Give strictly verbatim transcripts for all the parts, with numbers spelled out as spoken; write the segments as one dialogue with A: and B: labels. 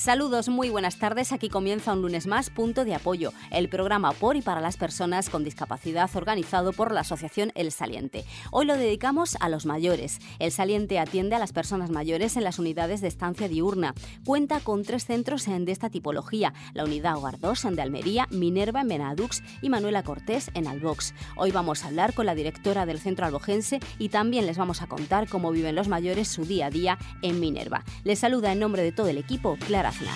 A: Saludos, muy buenas tardes. Aquí comienza un lunes más Punto de Apoyo, el programa por y para las personas con discapacidad organizado por la Asociación El Saliente. Hoy lo dedicamos a los mayores. El Saliente atiende a las personas mayores en las unidades de estancia diurna. Cuenta con tres centros de esta tipología, la Unidad Hogar dos de Almería, Minerva en Benadux y Manuela Cortés en Albox. Hoy vamos a hablar con la directora del centro albogense y también les vamos a contar cómo viven los mayores su día a día en Minerva. Les saluda en nombre de todo el equipo Clara Aznar.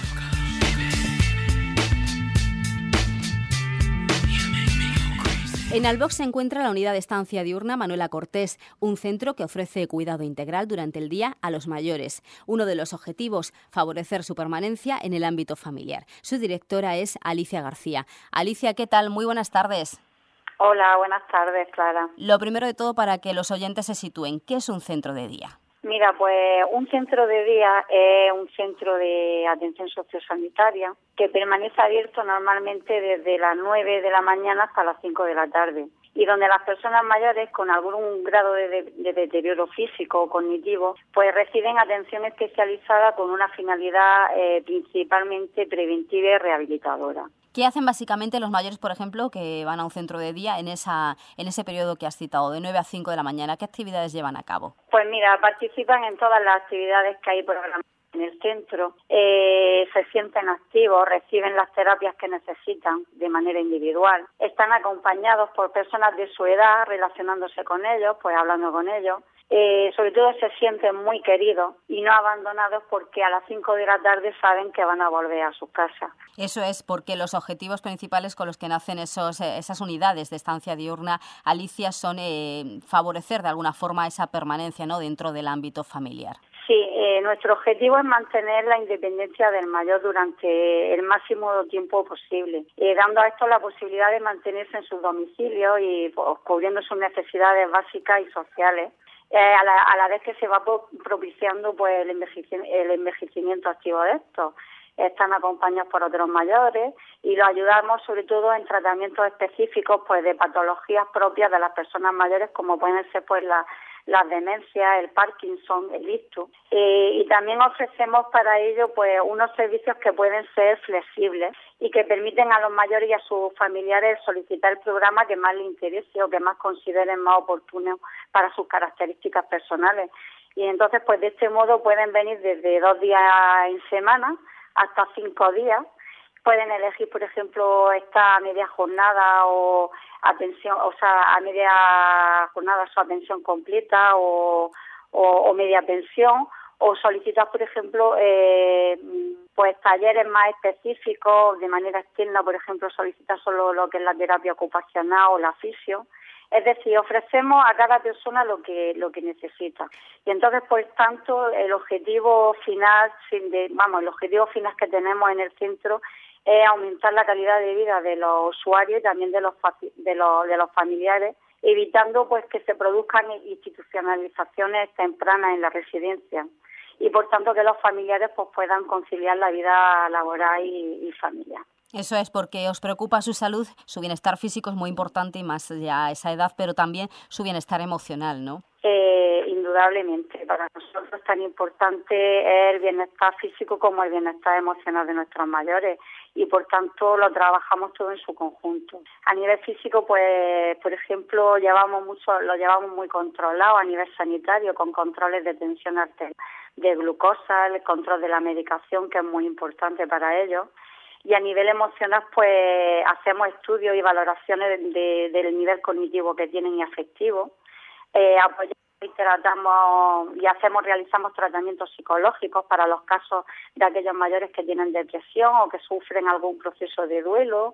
A: En Albox se encuentra la unidad de estancia diurna Manuela Cortés, un centro que ofrece cuidado integral durante el día a los mayores. Uno de los objetivos, favorecer su permanencia en el ámbito familiar. Su directora es Alicia García. Alicia, ¿qué tal? Muy buenas tardes.
B: Hola, buenas tardes, Clara.
A: Lo primero de todo, para que los oyentes se sitúen, ¿qué es un centro de día?
B: Mira, pues un centro de día es un centro de atención sociosanitaria que permanece abierto normalmente desde las nueve de la mañana hasta las cinco de la tarde y donde las personas mayores con algún grado de, de, de deterioro físico o cognitivo pues reciben atención especializada con una finalidad eh, principalmente preventiva y rehabilitadora.
A: ¿Qué hacen básicamente los mayores, por ejemplo, que van a un centro de día en esa en ese periodo que has citado, de nueve a cinco de la mañana? ¿Qué actividades llevan a cabo?
B: Pues mira, participan en todas las actividades que hay programadas en el centro, eh, se sienten activos, reciben las terapias que necesitan de manera individual, están acompañados por personas de su edad, relacionándose con ellos, pues hablando con ellos. Eh, sobre todo se sienten muy queridos y no abandonados porque a las cinco de la tarde saben que van a volver a sus casas.
A: Eso es porque los objetivos principales con los que nacen esos, eh, esas unidades de estancia diurna, Alicia, son eh, favorecer de alguna forma esa permanencia, ¿no?, dentro del ámbito familiar.
B: Sí, eh, nuestro objetivo es mantener la independencia del mayor durante el máximo tiempo posible, eh, dando a estos la posibilidad de mantenerse en sus domicilios y pues, cubriendo sus necesidades básicas y sociales. Eh, a, la, a la vez que se va propiciando pues el, envejeci- el envejecimiento activo de estos. Están acompañados por otros mayores y los ayudamos sobre todo en tratamientos específicos pues de patologías propias de las personas mayores, como pueden ser pues la, las demencias, el Parkinson, el ictus. Eh, y también ofrecemos para ello pues unos servicios que pueden ser flexibles y que permiten a los mayores y a sus familiares solicitar el programa que más les interese o que más consideren más oportuno para sus características personales. Y entonces pues de este modo pueden venir desde dos días en semana hasta cinco días. Pueden elegir, por ejemplo, esta media jornada o atención, o sea, a media jornada su atención completa o, o, o media pensión, o solicitar, por ejemplo, eh, pues talleres más específicos de manera externa, por ejemplo, solicitar solo lo que es la terapia ocupacional o la fisio. Es decir, ofrecemos a cada persona lo que lo que necesita. Y entonces, pues tanto el objetivo final, de, vamos, el objetivo final que tenemos en el centro es aumentar la calidad de vida de los usuarios y también de los de los de los familiares, evitando pues que se produzcan institucionalizaciones tempranas en la residencia y por tanto que los familiares pues puedan conciliar la vida laboral y, y familiar.
A: Eso es, porque os preocupa su salud, su bienestar físico es muy importante y más ya a esa edad, pero también su bienestar emocional, ¿no?
B: Eh, indudablemente, para nosotros es tan importante el bienestar físico como el bienestar emocional de nuestros mayores y por tanto lo trabajamos todo en su conjunto. A nivel físico, pues, por ejemplo, llevamos mucho, lo llevamos muy controlado a nivel sanitario con controles de tensión arterial, de glucosa, el control de la medicación que es muy importante para ellos. Y a nivel emocional, pues hacemos estudios y valoraciones de, de, del nivel cognitivo que tienen y afectivo. Eh, apoyamos y tratamos y hacemos, realizamos tratamientos psicológicos para los casos de aquellos mayores que tienen depresión o que sufren algún proceso de duelo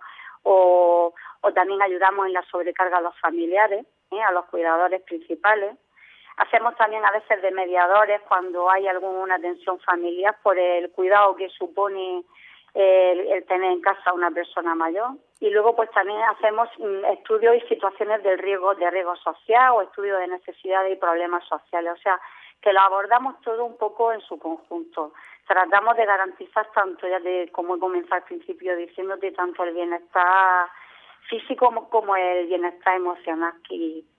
B: o, o también ayudamos en la sobrecarga a los familiares, ¿eh? a los cuidadores principales. Hacemos también a veces de mediadores cuando hay alguna tensión familiar por el cuidado que supone El, el tener en casa a una persona mayor. Y luego pues también hacemos mm, estudios y situaciones del riesgo, de riesgo social o estudios de necesidades y problemas sociales. O sea, que lo abordamos todo un poco en su conjunto. Tratamos de garantizar tanto, ya de como he comenzado al principio diciéndote, tanto el bienestar físico como, como el bienestar emocional y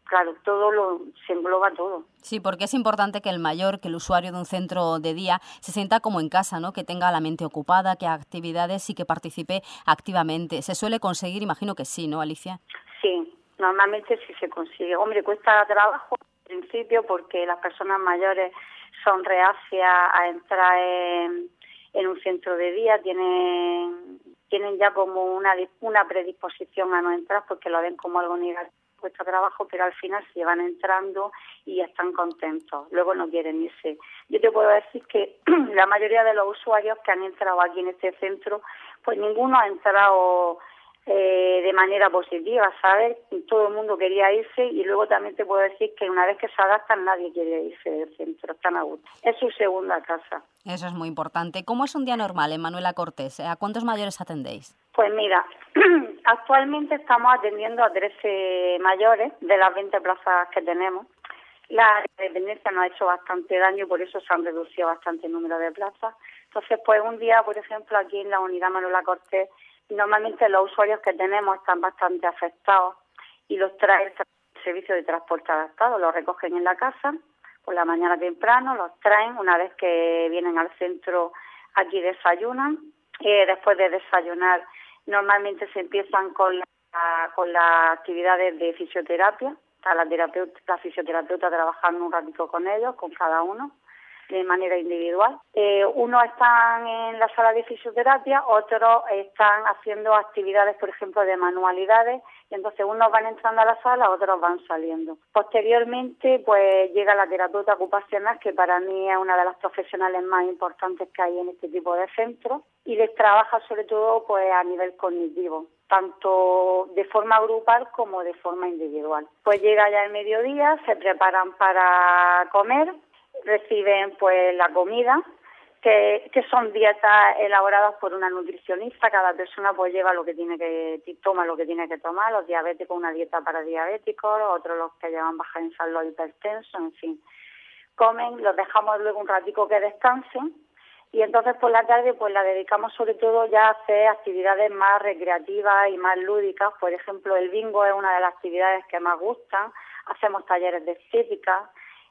B: claro, todo lo se engloba todo.
A: Sí, porque es importante que el mayor, que el usuario de un centro de día, se sienta como en casa, ¿no? Que tenga la mente ocupada, que haga actividades y que participe activamente. ¿Se suele conseguir? Imagino que sí, ¿no, Alicia?
B: Sí, normalmente sí se consigue. Hombre, cuesta trabajo al principio porque las personas mayores son reacias a entrar en, en un centro de día, tienen tienen ya como una una predisposición a no entrar porque lo ven como algo negativo, cuesta trabajo, pero al final se van entrando y están contentos. Luego no quieren irse. Yo te puedo decir que la mayoría de los usuarios que han entrado aquí en este centro, pues ninguno ha entrado Eh, de manera positiva, ¿sabes? Todo el mundo quería irse y luego también te puedo decir que una vez que se adaptan nadie quiere irse del centro, están a gusto. Es su segunda casa.
A: Eso es muy importante. ¿Cómo es un día normal en Manuela Cortés? ¿A cuántos mayores atendéis?
B: Pues mira, actualmente estamos atendiendo a trece mayores de las veinte plazas que tenemos. La dependencia nos ha hecho bastante daño y por eso se han reducido bastante el número de plazas. Entonces, pues un día, por ejemplo, aquí en la unidad Manuela Cortés, normalmente los usuarios que tenemos están bastante afectados y los trae el servicio de transporte adaptado, los recogen en la casa por la mañana temprano, los traen una vez que vienen al centro, aquí desayunan, eh, después de desayunar normalmente se empiezan con, la, con las actividades de fisioterapia, está la, terapeuta, la fisioterapeuta trabajando un ratito con ellos, con cada uno, de manera individual. Eh, unos están en la sala de fisioterapia, otros están haciendo actividades, por ejemplo, de manualidades, y entonces unos van entrando a la sala, otros van saliendo. Posteriormente, pues llega la terapeuta ocupacional, que para mí es una de las profesionales más importantes que hay en este tipo de centros, y les trabaja sobre todo pues a nivel cognitivo, tanto de forma grupal como de forma individual. Pues llega ya el mediodía, se preparan para comer, reciben pues la comida, que, que son dietas elaboradas por una nutricionista. Cada persona pues lleva lo que tiene que, toma lo que tiene que tomar, los diabéticos una dieta para diabéticos, otros los que llevan baja en sal, los hipertensos, en fin. Comen, los dejamos luego un ratico que descansen y entonces por la tarde pues la dedicamos sobre todo ya a hacer actividades más recreativas y más lúdicas. Por ejemplo, el bingo es una de las actividades que más gustan, hacemos talleres de estética,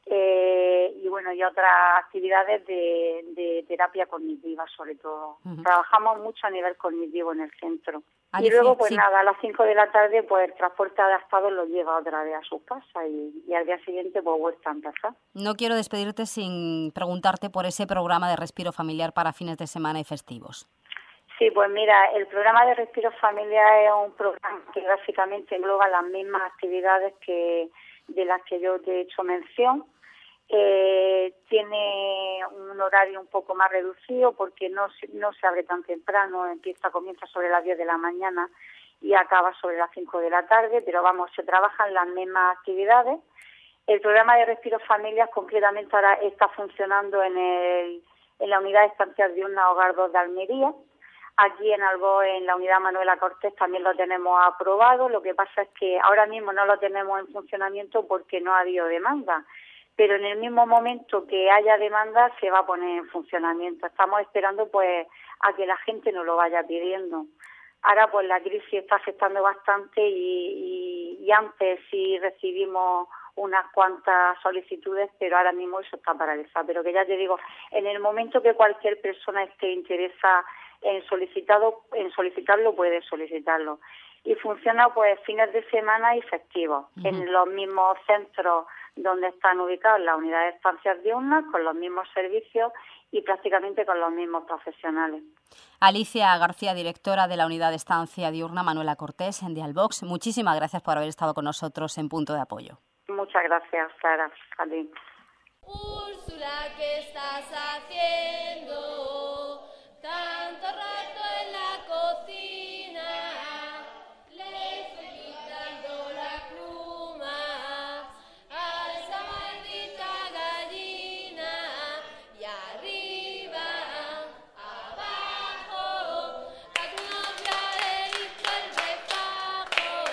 B: Eh, y bueno, y otras actividades de, de terapia cognitiva sobre todo. Uh-huh. Trabajamos mucho a nivel cognitivo en el centro. Alicia, y luego pues sí. nada, a las cinco de la tarde pues el transporte adaptado los lleva otra vez a su casa y, y al día siguiente pues vuelta a empezar.
A: No quiero despedirte sin preguntarte por ese programa de respiro familiar para fines de semana y festivos.
B: Sí, pues mira, el programa de respiro familiar es un programa que básicamente engloba las mismas actividades que de las que yo te he hecho mención. Eh, tiene un horario un poco más reducido porque no, no se abre tan temprano, empieza comienza sobre las diez de la mañana y acaba sobre las cinco de la tarde, pero vamos, se trabajan las mismas actividades. El programa de Respiro Familias concretamente ahora está funcionando en, el, en la unidad de estancias diurnas Hogar dos de Almería. Aquí en Albo, en la unidad Manuela Cortés, también lo tenemos aprobado. Lo que pasa es que ahora mismo no lo tenemos en funcionamiento porque no ha habido demanda. Pero en el mismo momento que haya demanda se va a poner en funcionamiento. Estamos esperando pues a que la gente nos lo vaya pidiendo. Ahora pues la crisis está afectando bastante y, y, y antes sí recibimos unas cuantas solicitudes, pero ahora mismo eso está paralizado. Pero que ya te digo, en el momento que cualquier persona esté interesada en solicitado, en solicitarlo, puede solicitarlo. Y funciona pues fines de semana y festivos, uh-huh. en los mismos centros donde están ubicadas las unidades de estancias diurnas, con los mismos servicios y prácticamente con los mismos profesionales.
A: Alicia García, directora de la unidad de estancia diurna Manuela Cortés en Dialbox, muchísimas gracias por haber estado con nosotros en Punto de Apoyo.
B: Muchas gracias, Sara. A ti.
C: Úrsula, ¿qué estás haciendo? Tanto rato en la cocina, le estoy quitando la pluma a esa maldita gallina. Y arriba, abajo, a tu novia le hizo el refajo.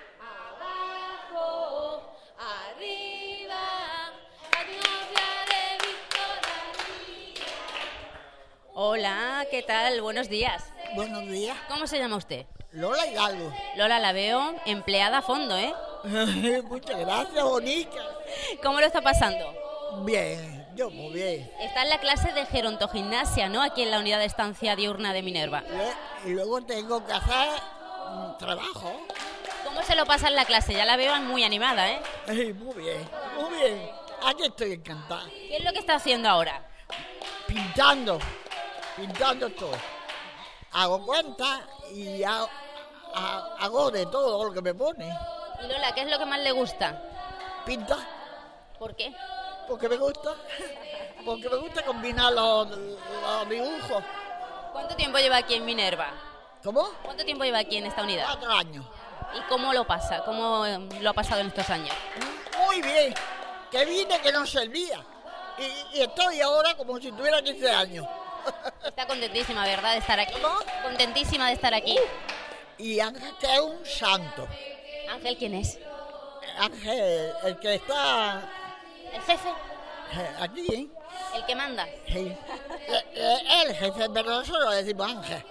C: Abajo, arriba, a tu novia le hizo la vida.
D: Hola, ¿qué tal? Buenos días.
E: Buenos días.
D: ¿Cómo se llama usted?
E: Lola Hidalgo.
D: Lola, la veo empleada a fondo, ¿eh?
E: Muchas gracias, Bonica.
D: ¿Cómo lo está pasando?
E: Bien, yo muy bien.
D: Está en la clase de gerontogimnasia, ¿no? Aquí en la unidad de estancia diurna de Minerva.
E: Y luego tengo que hacer un trabajo.
D: ¿Cómo se lo pasa en la clase? Ya la veo muy animada, ¿eh?
E: Ay, muy bien, muy bien. Aquí estoy encantada.
D: ¿Qué es lo que está haciendo ahora?
E: Pintando, pintando todo. Hago cuenta y hago, hago de todo lo que me pone.
D: Y Lola, ¿qué es lo que más le gusta?
E: Pinta.
D: ¿Por qué?
E: Porque me gusta. Porque me gusta combinar los, los dibujos.
D: ¿Cuánto tiempo lleva aquí en Minerva?
E: ¿Cómo?
D: ¿Cuánto tiempo lleva aquí en esta unidad?
E: Cuatro años.
D: ¿Y cómo lo pasa? ¿Cómo eh, lo ha pasado en estos años?
E: Muy bien. Que vine que no servía. Y, y estoy ahora como si tuviera quince años.
D: Está contentísima, ¿verdad, de estar aquí?
E: ¿Cómo?
D: Contentísima de estar aquí.
E: Y Ángel, que es un santo.
D: ¿Ángel quién es?
E: Ángel, el que está
D: ¿El jefe?
E: eh, aquí, ¿eh?
D: ¿El que manda?
E: Sí. Eh, eh, El jefe, pero nosotros le decimos Ángel.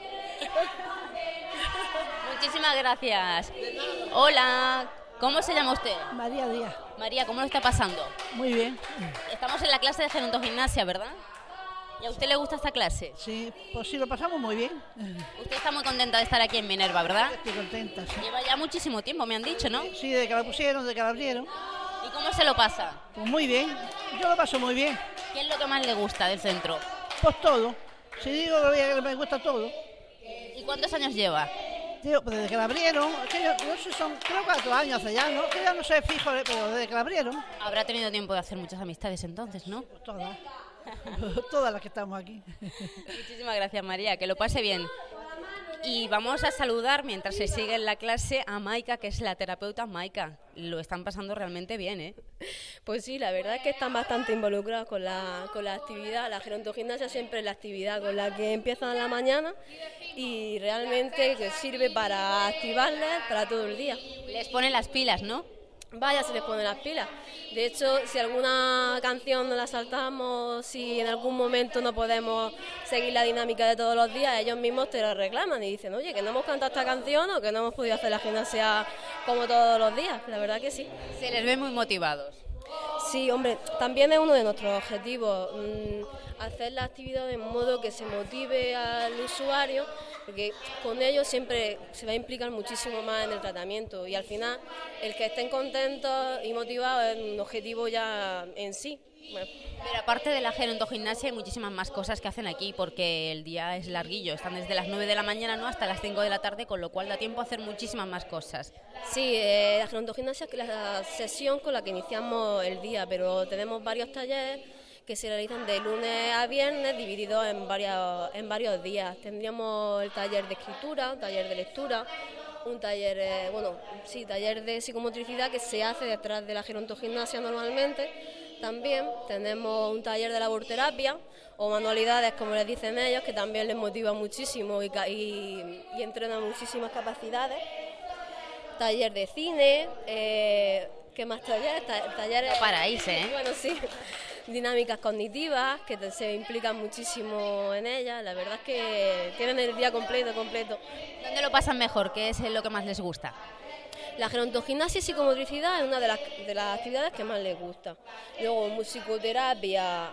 D: Muchísimas gracias. Hola, ¿cómo se llama usted?
F: María Díaz.
D: María, ¿cómo lo está pasando?
F: Muy bien.
D: Estamos en la clase de gerontogimnasia, ¿verdad? ¿Y a usted le gusta esta clase?
F: Sí, pues sí, lo pasamos muy bien.
D: Usted está muy contenta de estar aquí en Minerva, ¿verdad?
F: Estoy contenta, sí.
D: Lleva ya muchísimo tiempo, me han dicho, ¿no?
F: Sí, desde que la pusieron, desde que la abrieron.
D: ¿Y cómo se lo pasa?
F: Pues muy bien. Yo lo paso muy bien.
D: ¿Qué es lo que más le gusta del centro?
F: Pues todo. Si digo que me gusta todo.
D: ¿Y cuántos años lleva?
F: Digo, pues desde que la abrieron, que yo, no sé, son creo cuatro años hace ya, ¿no? Que ya no sé fijo, pero desde que la abrieron.
D: Habrá tenido tiempo de hacer muchas amistades entonces, ¿no?
F: Pues todas. Todas las que estamos aquí.
D: Muchísimas gracias, María, que lo pase bien. Y vamos a saludar, mientras se sigue en la clase, a Maika, que es la terapeuta. Maika, lo están pasando realmente bien, ¿eh?
G: Pues sí, la verdad es que están bastante involucrados con la, con la actividad. La gerontogimnasia siempre es la actividad con la que empiezan a la mañana y realmente que sirve para activarles para todo el día.
D: Les ponen las pilas, ¿no?
G: Vaya, se les ponen las pilas. De hecho, si alguna canción no la saltamos, si en algún momento no podemos seguir la dinámica de todos los días, ellos mismos te lo reclaman y dicen, oye, que no hemos cantado esta canción o que no hemos podido hacer la gimnasia como todos los días. La verdad que sí.
D: Se les ve muy motivados.
G: Sí, hombre, también es uno de nuestros objetivos, mmm, hacer la actividad de modo que se motive al usuario, porque con ellos siempre se va a implicar muchísimo más en el tratamiento y al final el que estén contentos y motivados es un objetivo ya en sí. Bueno.
D: Pero aparte de la gerontogimnasia hay muchísimas más cosas que hacen aquí porque el día es larguillo, están desde las nueve de la mañana, ¿no?, hasta las cinco de la tarde, con lo cual da tiempo a hacer muchísimas más cosas.
G: Sí, eh, la gerontogimnasia es la sesión con la que iniciamos el día, pero tenemos varios talleres que se realizan de lunes a viernes divididos en varios, en varios días. Tendríamos el taller de escritura, un taller de lectura, un taller, eh, bueno, sí, taller de psicomotricidad que se hace detrás de la gerontogimnasia normalmente. También tenemos un taller de laborterapia o manualidades, como les dicen ellos, que también les motiva muchísimo y, y, y entrenan muchísimas capacidades. Taller de cine, eh, ¿qué más talleres? Talleres
D: no paráis, ¿eh?
G: Bueno, sí, dinámicas cognitivas, que te, se implican muchísimo en ellas. La verdad es que tienen el día completo, completo.
D: ¿Dónde lo pasan mejor? ¿Qué es lo que más les gusta?
G: La gerontogimnasia y psicomotricidad es una de las, de las actividades que más les gusta. Luego musicoterapia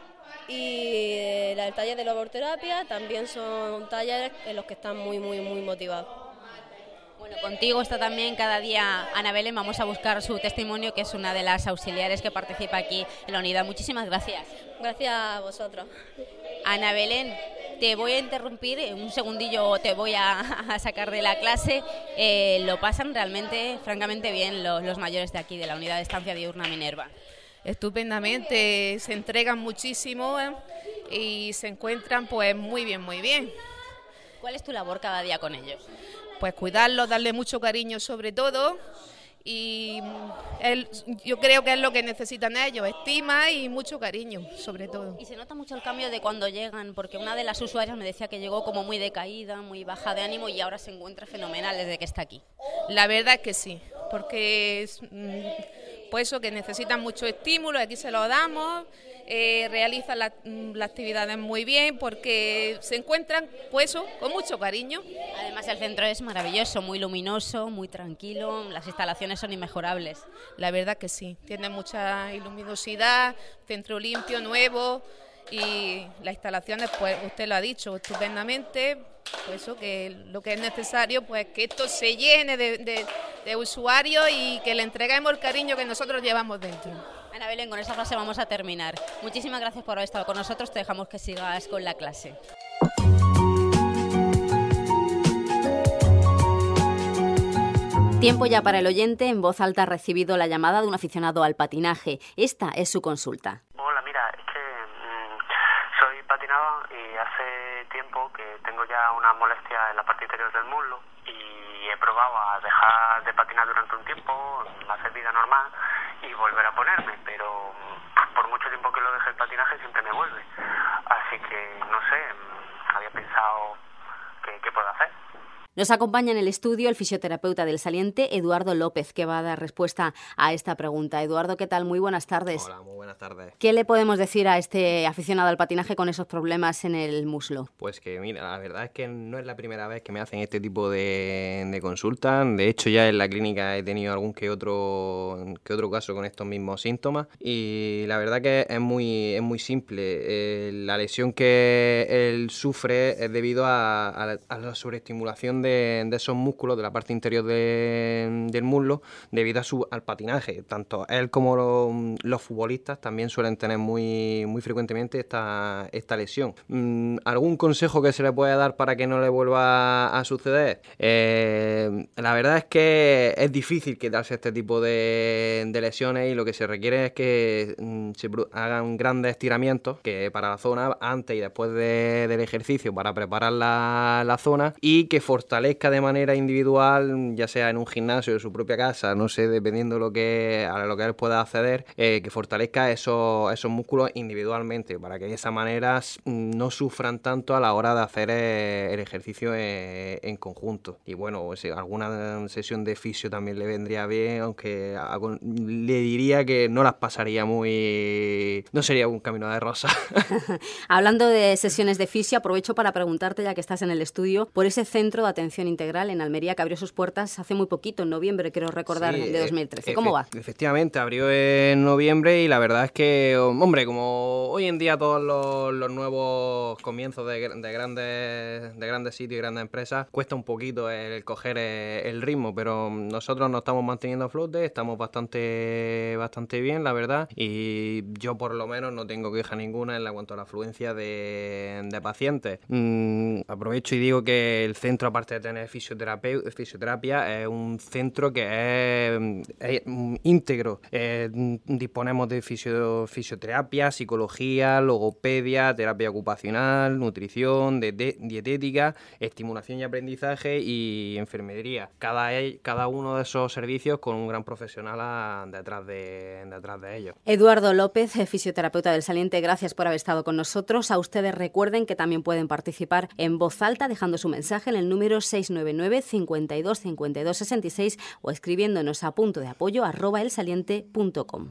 G: y el taller de laborterapia también son talleres en los que están muy, muy, muy motivados.
D: Bueno, contigo está también cada día Ana Belén. Vamos a buscar su testimonio, que es una de las auxiliares que participa aquí en la unidad. Muchísimas gracias.
G: Gracias a vosotros.
D: Ana Belén, te voy a interrumpir, un segundillo te voy a, a sacar de la clase. Eh, lo pasan realmente, francamente bien los, los mayores de aquí, de la unidad de estancia diurna Minerva.
H: Estupendamente, se entregan muchísimo ¿eh? y se encuentran pues muy bien, muy bien.
D: ¿Cuál es tu labor cada día con ellos?
H: Pues cuidarlos, darle mucho cariño sobre todo y él, yo creo que es lo que necesitan ellos, estima y mucho cariño sobre todo.
D: Y se nota mucho el cambio de cuando llegan, porque una de las usuarias me decía que llegó como muy decaída, muy baja de ánimo y ahora se encuentra fenomenal desde que está aquí.
H: La verdad es que sí, porque es, pues eso, que necesitan mucho estímulo, aquí se lo damos, eh, realizan la, las actividades muy bien porque se encuentran, pues eso, con mucho cariño.
D: Además el centro es maravilloso, muy luminoso, muy tranquilo, las instalaciones son inmejorables.
H: La verdad que sí, tiene mucha luminosidad, centro limpio, nuevo, y las instalaciones, pues usted lo ha dicho, estupendamente. Pues eso, que lo que es necesario, pues que esto se llene de, de, de usuarios y que le entreguemos el cariño que nosotros llevamos dentro.
D: Ana Belén, con esta frase vamos a terminar. Muchísimas gracias por haber estado con nosotros, te dejamos que sigas con la clase. Tiempo ya para el oyente. En voz alta ha recibido la llamada de un aficionado al patinaje. Esta es su consulta.
I: Hola, mira, es que mmm, soy patinador y hace tiempo que tengo ya una molestia en la parte interior del muslo y he probado a dejar de patinar durante un tiempo, hacer vida normal y volver a ponerme, pero por mucho tiempo que lo deje el patinaje siempre me vuelve. Así que, no sé, había pensado qué, qué puedo hacer.
A: Nos acompaña en el estudio el fisioterapeuta del Saliente, Eduardo López, que va a dar respuesta a esta pregunta. Eduardo, ¿qué tal? Muy buenas tardes.
J: Hola, muy buenas tardes.
A: ¿Qué le podemos decir a este aficionado al patinaje con esos problemas en el muslo?
J: Pues que, mira, la verdad es que no es la primera vez que me hacen este tipo de, de consultas. De hecho, ya en la clínica he tenido algún que otro, que otro caso con estos mismos síntomas. Y la verdad que es muy, es muy simple. Eh, la lesión que él sufre es debido a, a, la, a la sobreestimulación de De, de esos músculos de la parte interior de, del muslo debido a su, al patinaje. Tanto él como lo, los futbolistas también suelen tener muy, muy frecuentemente esta, esta lesión. Mm, ¿Algún consejo que se le puede dar para que no le vuelva a suceder? Eh, la verdad es que es difícil quitarse este tipo de, de lesiones y lo que se requiere es que mm, se hagan grandes estiramientos que para la zona antes y después de, del ejercicio para preparar la, la zona y que fortalezca de manera individual, ya sea en un gimnasio de su propia casa, no sé, dependiendo lo que, a lo que él pueda acceder, eh, que fortalezca esos, esos músculos individualmente, para que de esa manera no sufran tanto a la hora de hacer eh, el ejercicio eh, en conjunto. Y bueno, pues, alguna sesión de fisio también le vendría bien, aunque a, le diría que no las pasaría muy... no sería un camino de rosa.
A: Hablando de sesiones de fisio, aprovecho para preguntarte, ya que estás en el estudio, por ese centro de atención integral en Almería que abrió sus puertas hace muy poquito, en noviembre, creo recordar, sí, de dos mil trece. ¿Cómo va?
J: Efectivamente, abrió en noviembre y la verdad es que, hombre, como hoy en día todos los, los nuevos comienzos de, de, grandes, de grandes sitios y grandes empresas, cuesta un poquito el coger el ritmo, pero nosotros nos estamos manteniendo a flote, estamos bastante, bastante bien, la verdad, y yo por lo menos no tengo queja ninguna en cuanto a la afluencia de, de pacientes. Mm, aprovecho y digo que el centro, aparte de tener fisioterapia, fisioterapia es un centro que es, es íntegro. Eh, disponemos de fisio, fisioterapia, psicología, logopedia, terapia ocupacional, nutrición, de, de, dietética, estimulación y aprendizaje y enfermería. Cada, cada uno de esos servicios con un gran profesional a, detrás, de, detrás de ellos.
A: Eduardo López, fisioterapeuta del Saliente, gracias por haber estado con nosotros. A ustedes recuerden que también pueden participar en voz alta dejando su mensaje en el número seis nueve nueve, cincuenta y dos, cincuenta y dos, sesenta y seis o escribiéndonos a punto de apoyo arroba elsaliente punto com.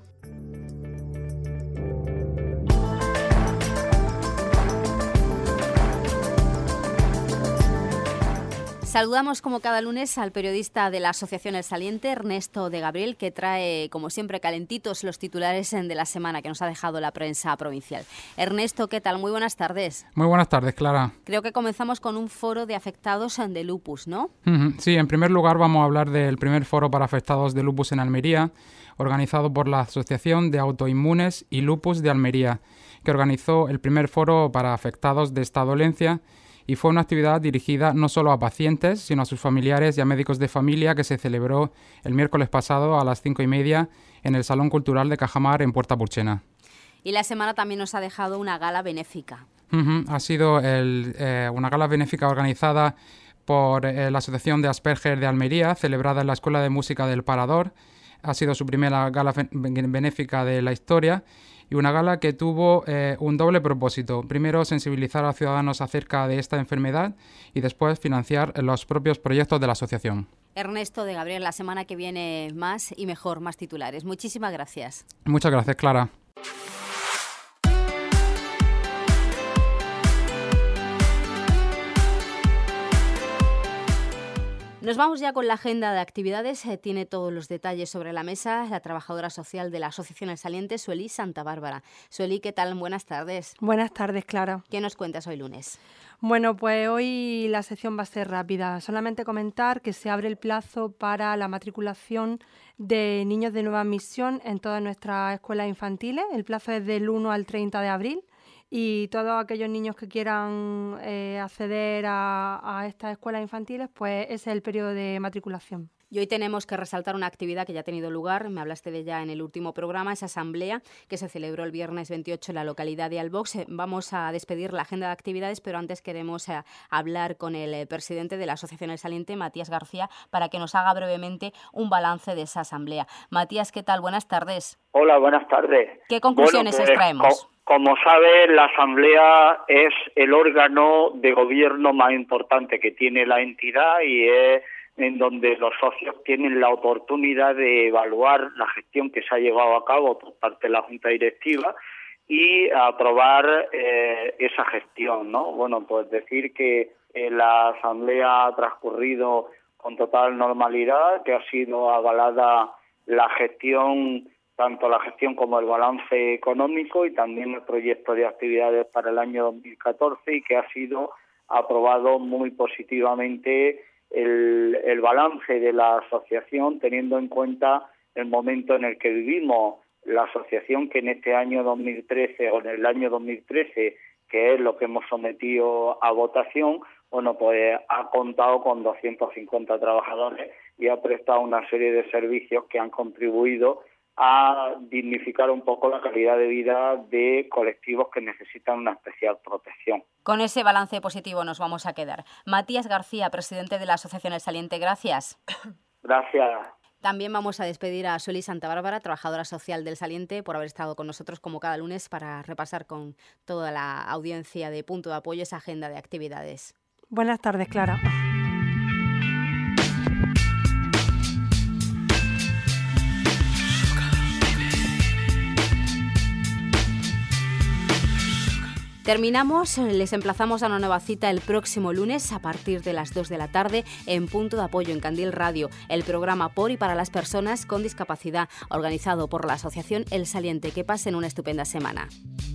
A: Saludamos como cada lunes al periodista de la Asociación El Saliente, Ernesto de Gabriel, que trae, como siempre, calentitos los titulares de la semana que nos ha dejado la prensa provincial. Ernesto, ¿qué tal? Muy buenas tardes.
K: Muy buenas tardes, Clara.
A: Creo que comenzamos con un foro de afectados de lupus, ¿no?
K: Uh-huh. Sí, en primer lugar vamos a hablar del primer foro para afectados de lupus en Almería, organizado por la Asociación de Autoinmunes y Lupus de Almería, que organizó el primer foro para afectados de esta dolencia. Y fue una actividad dirigida no solo a pacientes, sino a sus familiares y a médicos de familia que se celebró el miércoles pasado a las cinco y media en el Salón Cultural de Cajamar en Puerta Purchena.
A: Y la semana también nos ha dejado una gala benéfica.
K: Uh-huh. Ha sido el, eh, una gala benéfica organizada por eh, la Asociación de Asperger de Almería, celebrada en la Escuela de Música del Parador. Ha sido su primera gala benéfica de la historia. Y una gala que tuvo eh, un doble propósito. Primero, sensibilizar a ciudadanos acerca de esta enfermedad y después financiar los propios proyectos de la asociación.
A: Ernesto de Gabriel, la semana que viene más y mejor, más titulares. Muchísimas gracias.
K: Muchas gracias, Clara.
A: Nos vamos ya con la agenda de actividades. Eh, tiene todos los detalles sobre la mesa la trabajadora social de la Asociación El Saliente, Sueli Santa Bárbara. Sueli, ¿qué tal? Buenas tardes.
L: Buenas tardes, Clara.
A: ¿Qué nos cuentas hoy lunes?
L: Bueno, pues hoy la sección va a ser rápida. Solamente comentar que se abre el plazo para la matriculación de niños de nueva admisión en todas nuestras escuelas infantiles. El plazo es del uno al treinta de abril. Y todos aquellos niños que quieran eh, acceder a, a estas escuelas infantiles, pues ese es el periodo de matriculación.
A: Y hoy tenemos que resaltar una actividad que ya ha tenido lugar, me hablaste de ella en el último programa, esa asamblea que se celebró el viernes veintiocho en la localidad de Albox. Vamos a despedir la agenda de actividades, pero antes queremos eh, hablar con el eh, presidente de la Asociación El Saliente, Matías García, para que nos haga brevemente un balance de esa asamblea. Matías, ¿qué tal? Buenas tardes.
M: Hola, buenas tardes.
A: ¿Qué conclusiones
M: bueno, pues,
A: extraemos?
M: Co como sabe, la asamblea es el órgano de gobierno más importante que tiene la entidad y es en donde los socios tienen la oportunidad de evaluar la gestión que se ha llevado a cabo por parte de la Junta Directiva y aprobar eh, esa gestión, ¿no? Bueno, pues decir que eh, la asamblea ha transcurrido con total normalidad, que ha sido avalada la gestión, tanto la gestión como el balance económico y también el proyecto de actividades para el año dos mil catorce y que ha sido aprobado muy positivamente el, el balance de la asociación, teniendo en cuenta el momento en el que vivimos. La asociación que en este año dos mil trece o en el año dos mil trece, que es lo que hemos sometido a votación, bueno, pues ha contado con doscientos cincuenta trabajadores y ha prestado una serie de servicios que han contribuido a dignificar un poco la calidad de vida de colectivos que necesitan una especial protección.
A: Con ese balance positivo nos vamos a quedar. Matías García, presidente de la Asociación El Saliente, gracias.
M: Gracias.
A: También vamos a despedir a Sueli Santa Bárbara, trabajadora social del Saliente, por haber estado con nosotros como cada lunes para repasar con toda la audiencia de Punto de Apoyo esa agenda de actividades.
L: Buenas tardes, Clara.
A: Terminamos, les emplazamos a una nueva cita el próximo lunes a partir de las dos de la tarde en Punto de Apoyo en Candil Radio, el programa por y para las personas con discapacidad organizado por la Asociación El Saliente. Que pasen una estupenda semana.